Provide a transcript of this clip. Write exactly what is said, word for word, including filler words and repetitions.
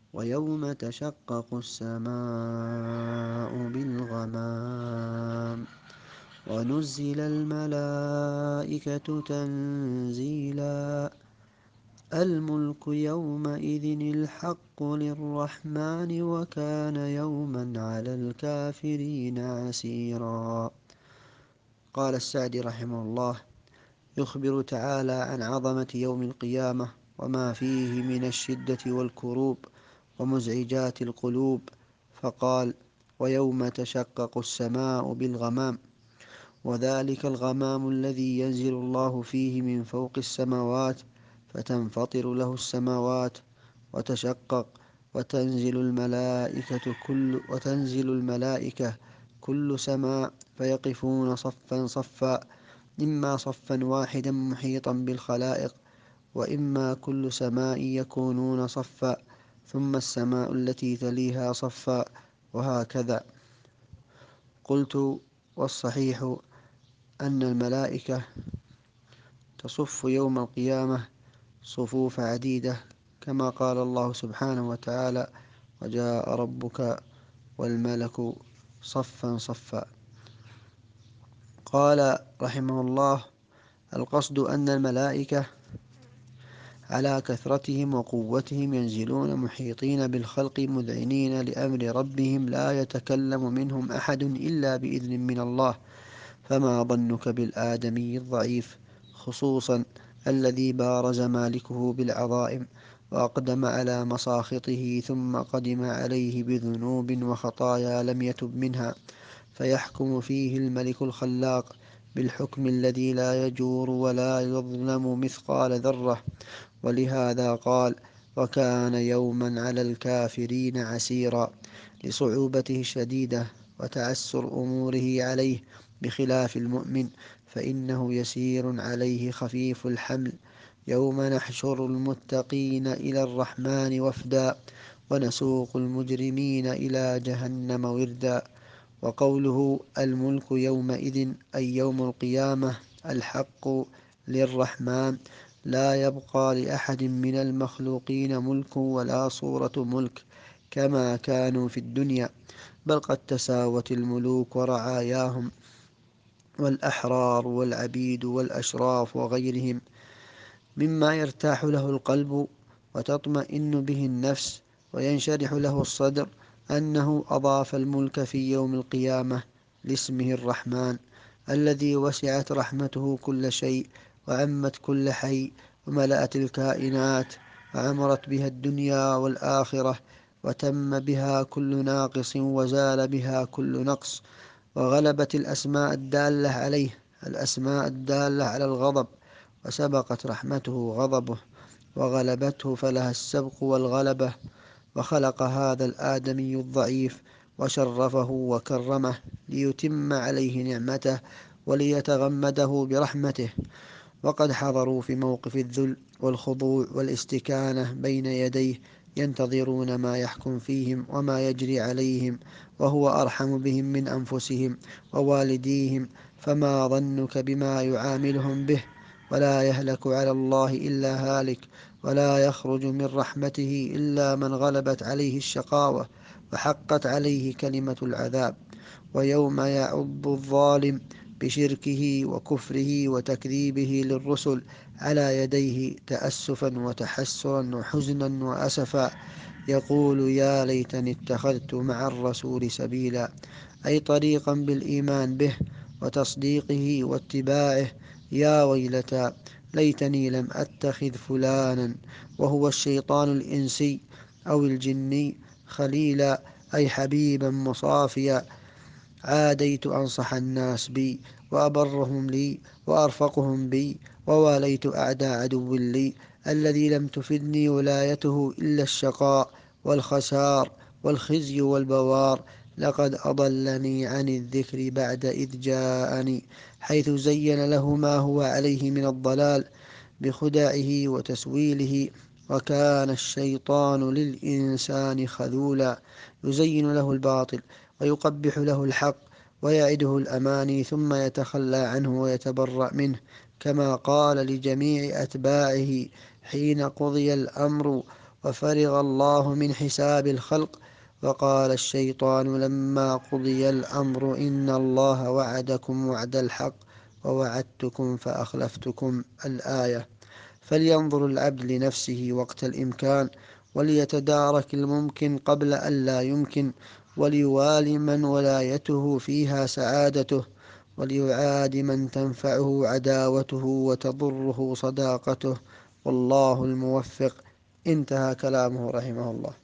ويوم تشقق السماء بالغمام ونزل الملائكة تنزيلا الملك يومئذ الحق للرحمن وكان يوما على الكافرين عسيرا. قال السعدي رحمه الله: يخبر تعالى عن عظمة يوم القيامة وما فيه من الشدة والكروب ومزعجات القلوب، فقال: ويوم تشقق السماء بالغمام، وذلك الغمام الذي ينزل الله فيه من فوق السماوات فتنفطر له السماوات وتشقق، وتنزل الملائكة كل وتنزل الملائكة كل سماء فيقفون صفا صفا، إما صفا واحدا محيطا بالخلائق، وإما كل سماء يكونون صفا ثم السماء التي تليها صفا، وهكذا. قلت: والصحيح أن الملائكة تصف يوم القيامة صفوف عديدة، كما قال الله سبحانه وتعالى: وجاء ربك والملك صفا صفا. قال رحمه الله: القصد أن الملائكة على كثرتهم وقوتهم ينزلون محيطين بالخلق مذعنين لأمر ربهم، لا يتكلم منهم أحد إلا بإذن من الله، فما ظنك بالآدمي الضعيف، خصوصا الذي بارز مالكه بالعظائم وأقدم على مساخطه ثم قدم عليه بذنوب وخطايا لم يتب منها، فيحكم فيه الملك الخلاق بالحكم الذي لا يجور ولا يظلم مثقال ذرة. ولهذا قال: وكان يوما على الكافرين عسيرا، لصعوبته الشديدة وتعسر أموره عليه، بخلاف المؤمن فإنه يسير عليه خفيف الحمل. يوم نحشر المتقين إلى الرحمن وفدا ونسوق المجرمين إلى جهنم وردا. وقوله الملك يومئذ أي يوم القيامة الحق للرحمن، لا يبقى لأحد من المخلوقين ملك ولا صورة ملك كما كانوا في الدنيا، بل قد تساوت الملوك ورعاياهم والأحرار والعبيد والأشراف وغيرهم، مما يرتاح له القلب وتطمئن به النفس وينشرح له الصدر، أنه أضاف الملك في يوم القيامة لاسمه الرحمن، الذي وسعت رحمته كل شيء وعمت كل حي وملأت الكائنات وعمرت بها الدنيا والآخرة، وتم بها كل ناقص وزال بها كل نقص، وغلبت الأسماء الدالة عليه الأسماء الدالة على الغضب، وسبقت رحمته غضبه وغلبته فلها السبق والغلبة. وخلق هذا الآدمي الضعيف وشرفه وكرمه ليتم عليه نعمته وليتغمده برحمته، وقد حضروا في موقف الذل والخضوع والاستكانة بين يديه، ينتظرون ما يحكم فيهم وما يجري عليهم، وهو أرحم بهم من أنفسهم ووالديهم، فما ظنك بما يعاملهم به؟ ولا يهلك على الله إلا هالك، ولا يخرج من رحمته إلا من غلبت عليه الشقاوة وحقت عليه كلمة العذاب. ويوم يعض الظالم بشركه وكفره وتكذيبه للرسل على يديه تأسفا وتحسرا وحزنا وأسفا، يقول: يا ليتني اتخذت مع الرسول سبيلا، أي طريقا بالإيمان به وتصديقه واتباعه. يا ويلتى ليتني لم أتخذ فلانا، وهو الشيطان الإنسي أو الجني، خليلا، أي حبيبا مصافيا، عاديت أنصح الناس بي وأبرهم لي وأرفقهم بي، وواليت أعداء عدو لي، الذي لم تفدني ولايته إلا الشقاء والخسار والخزي والبوار. لقد أضلني عن الذكر بعد إذ جاءني، حيث زين له ما هو عليه من الضلال بخدعه وتسويله، وكان الشيطان للإنسان خذولا، يزين له الباطل ويقبح له الحق ويعده الأماني ثم يتخلى عنه ويتبرأ منه، كما قال لجميع أتباعه حين قضي الأمر: وفرغ الله من حساب الخلق. وقال الشيطان لما قضي الأمر إن الله وعدكم وعد الحق ووعدتكم فأخلفتكم. الآية. فلينظر العبد لنفسه وقت الإمكان، وليتدارك الممكن قبل أن لا يمكن، وليوالي من ولايته فيها سعادته، وليعاد من تنفعه عداوته وتضره صداقته، والله الموفق. انتهى كلامه رحمه الله.